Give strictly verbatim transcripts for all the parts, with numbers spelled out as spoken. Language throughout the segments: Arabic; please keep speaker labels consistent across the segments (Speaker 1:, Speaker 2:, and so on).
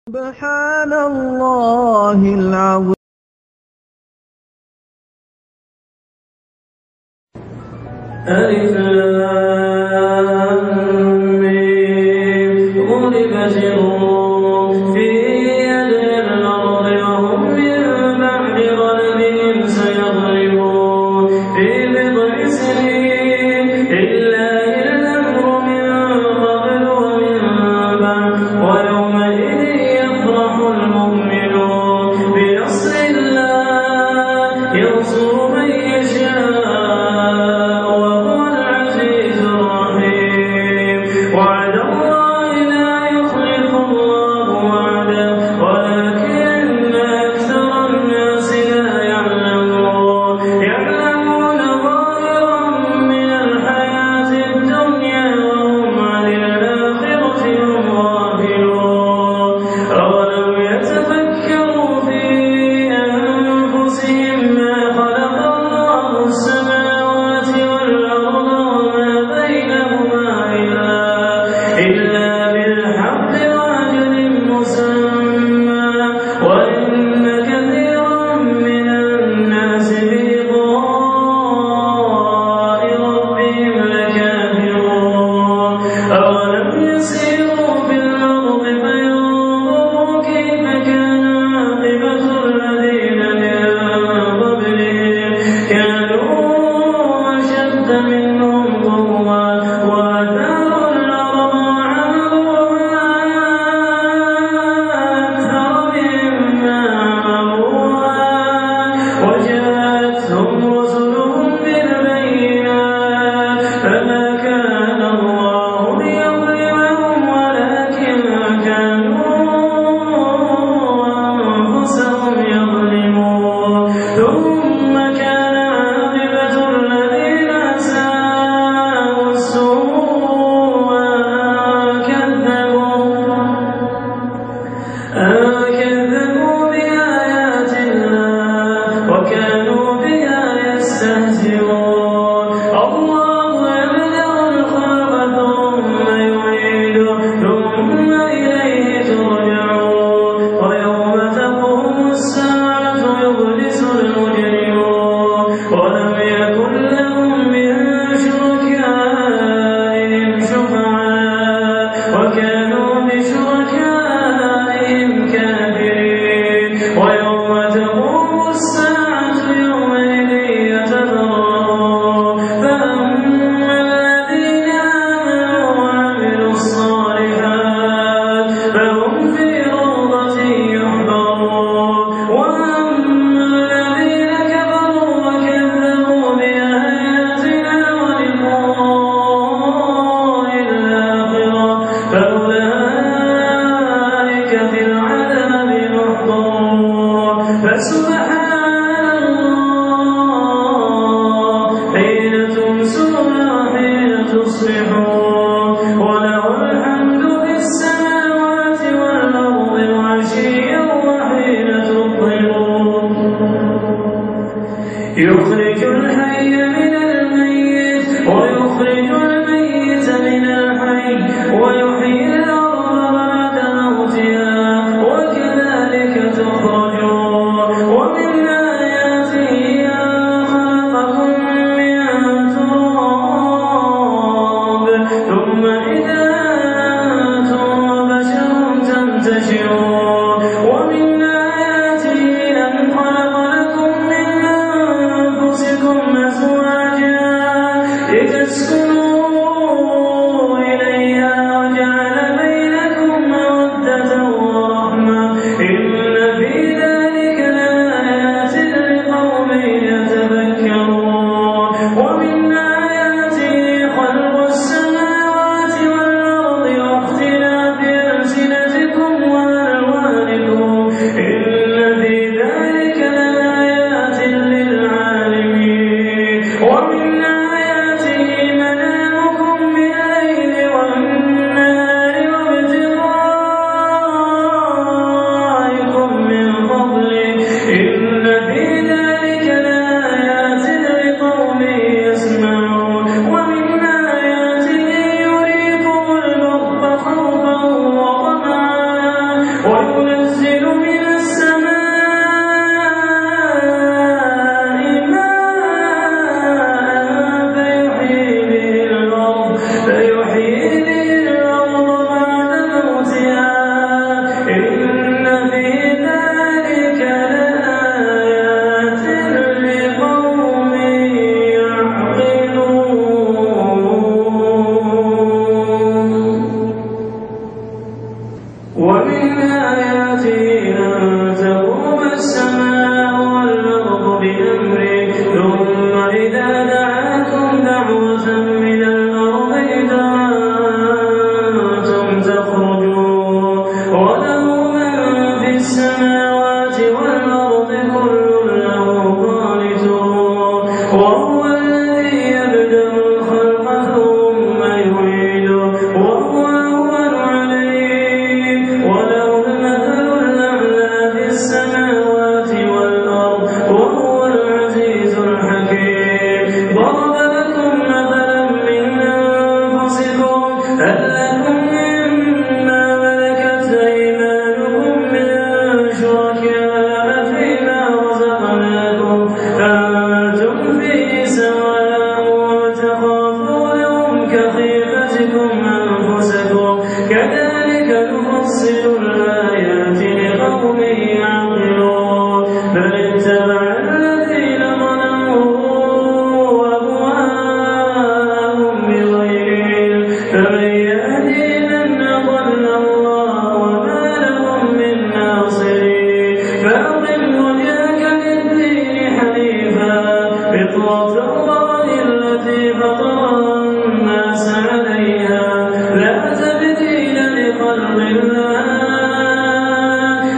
Speaker 1: سبحان الله العظيم.
Speaker 2: ألف لام ميم غلبت الروم في أدنى الأرض وهم من بعد غلبهم سيغلبون في بضع سنين لله الأمر من قبل ومن بعد ويومئذ يفرح المؤمنون بنصر الله ينصر من يشاء وعد الله لا يخلف الله وعده ولكن أكثر الناس لا يعلمون يعلمون ظاهرا من الحياة الدنيا وهم عن الآخرة هم غافلون أولم يتفكروا في أنفسهم ما خلق الله السماوات والأرض وما بينهما إلا بالحق وأجل مسمى وإن كثيرا من الناس بلقاء ربهم لكافرون أولم يسيروا في الأرض فينظروا كيف كان عاقبة الذين من قبلهم كانوا أشد منهم قوة وأثاروا الأرض وجاءتهم رسلهم بالبينات فما كان الله ليظلمهم ولكن كانوا أنفسهم يظلمون ثم كان عاقبة الذين أساءوا السوء كذبوا بآيات الله وكانوا بها يستهزئون الله يبدأ الخلق ثم يعيده ثم إليه ترجعون ويوم تقوم الساعة يبلس المجرمون ولم يكن لهم من شركائهم شفعاء وكانوا بشركائهم كافرين ويوم تقوم الساعة يومئذ يتفرقون فأما الذين آمنوا وعملوا الصالحات فهم في روضة يحبرون وأما الذين كفروا وكذبوا بآياتنا ولقاء الآخرة فأولئك في العذاب محضرون فسبحان الله حين تمسون وحين تصبحون وله الحمد في السماوات والأرض وعشيا وحين تظهرون يخرج الحي من الميت ويخرج الميت من الحي ويحيي الأرض بعد موتها وكذلك تخرجون ومن آياته أن خلقكم من تراب ثم إذا أنتم بشر تنتشرون ومن آياته أن خلق لكم من أنفسكم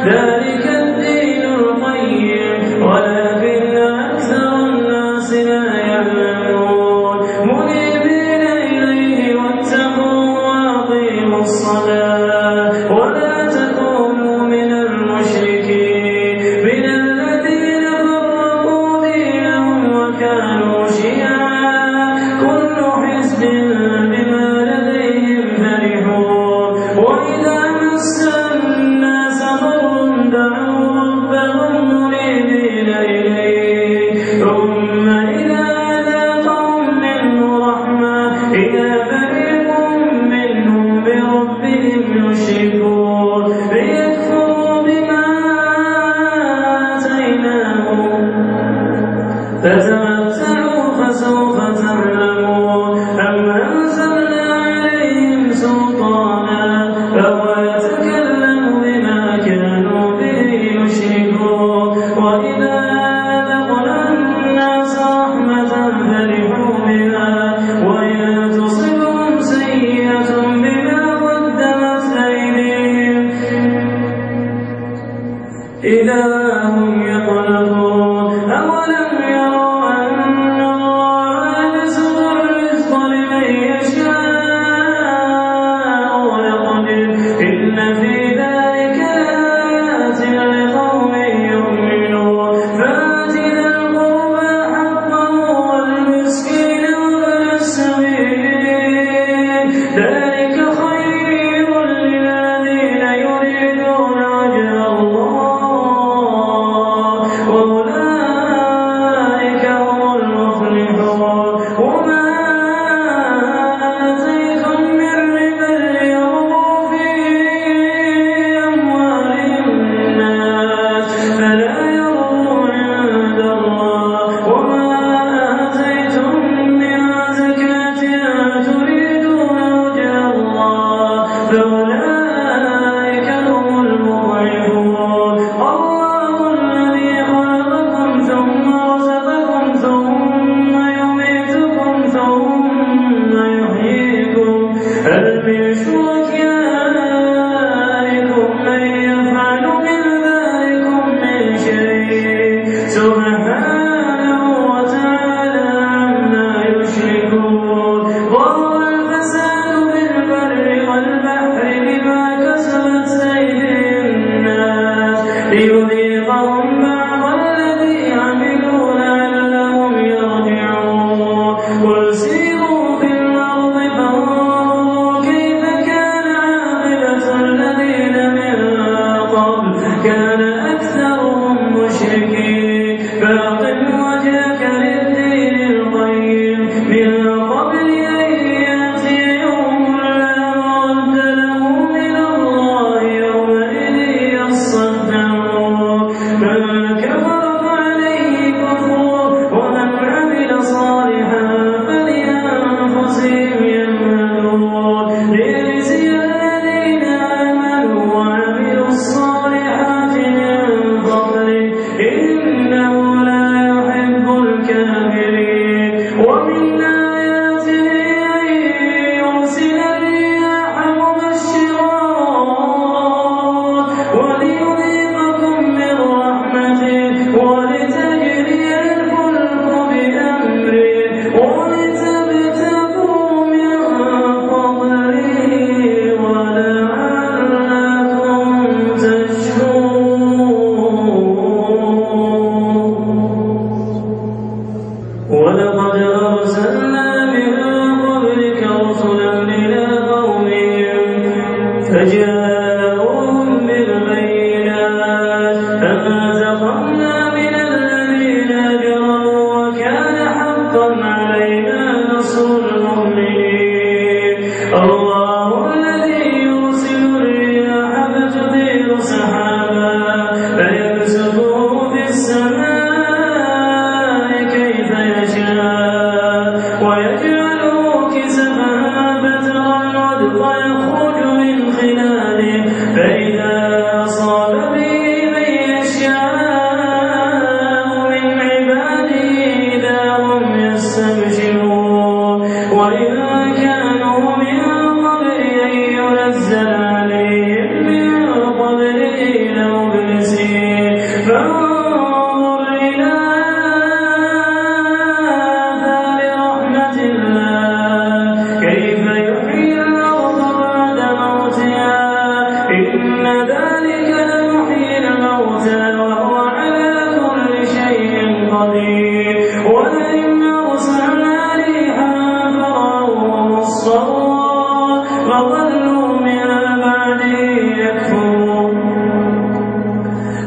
Speaker 2: ذلك الدين القيم ولكن أكثر الناس لا يعلمون منيبين إليه واتقوا وأقيموا الصلاة ولا تكونوا من المشركين من الذين فرقوا دينهم وكانوا شيعا كل حزب بما لديهم فرحون وإذا مس الناس ضر دعوا ربهم منيبين إليه ثم إذا أذاقهم منه رحمة إذا فريق منهم بربهم يشركون ليكفروا بما آتيناهم فتمتعوا فسوف تعلمون أم أنزلنا عليهم سلطانا فهو يتكلم بما كانوا به يشركون وإذا أذقنا الناس رحمة فرحوا بها وإن تصبهم سيئة بما قدمت أيديهم إذا هم يقلقون أولم يروا أن الله يبسط الرزق لمن يشاء ويقدر إن في ذلك لآيات لقوم يؤمنون فآت ذا القربى حقه والمسكين وابن السبيل ذلك خير للذين يريدون وجه الله وأولئك هم المفلحون وما آتيتم من ربا ليربو في أموال الناس فلا يربو عند الله وما آتيتم من زكاة تريدون وجه الله فأولئك هم المضعفون الله الذي خلقكم ثم رزقكم ثم يميتكم ثم يحييكم هل من شركائكم من يفعل من ذلكم من شيء سبحانه وتعالى عما يشركون ظهر الفساد في البر والبحر بما كسبت أيدي الناس ليذيقهم بعض الذي عملوا لعلهم يرجعون قل سيروا في الأرض فانظروا كيف كان عاقبة الذين من قبل كان أكثرهم مشركين فأقم وجهك للدين القيم من قبل أن يأتي يوم لا مرد له من الله يومئذ يصدعون من كفر فعليه كفره ومن عمل صالحا فلأنفسهم يمهدون ليجزي الذين آمنوا وعملوا الصالحات من فضله إنه لا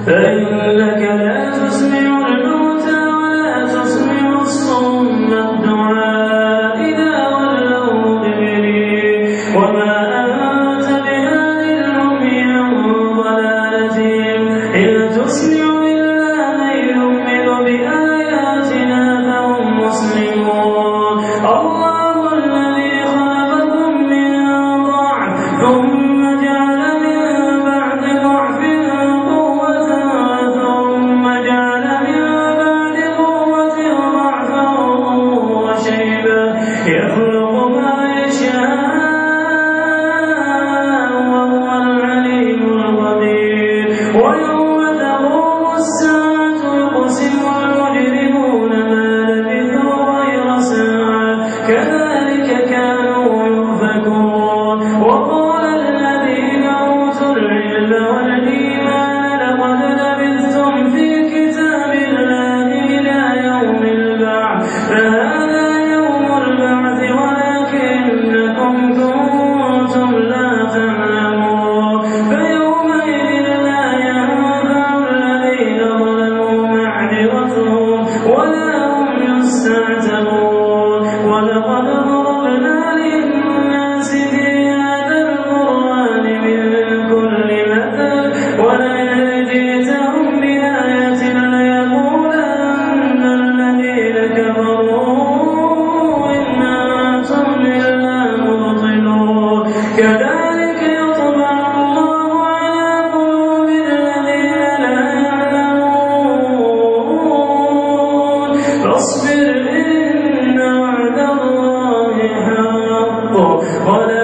Speaker 2: فإنك لا تسمع الموتى ولا تسمع الصم الدعاء إذا ولوا مدبرين وما أنت بهاد العمي عن ضلالتهم إن تسمع إلا من يؤمن بآياتنا فهم مسلمون الله الذي خلقكم من ضعف ثم جعل من بعد ضعف قوة ثم جعل من بعد قوة ضعفا وشيبا يخلق ما يشاء وهو العليم القدير ويوم تقوم الساعة يقسم المجرمون ما لبثوا غير ساعة كذلك كانوا يؤفكون وقال الذين أوتوا العلم والإيمان لقد لبثتم في كتاب الله إلى يوم البعث فهذا يوم البعث ولكنكم كنتم لا تعلمون فيومئذ لا ينفع الذين ظلموا معذرتهم ولا هم يستعتبون ولقد ضربنا للناس في هذا القرآن من كل مثل ولئن جئتهم بآية ليقولن الذين كفروا إن أنتم إلا مبطلون كذلك يطبع الله على قلوب الذين لا يعلمون فاصبر إن وعد الله حق ولا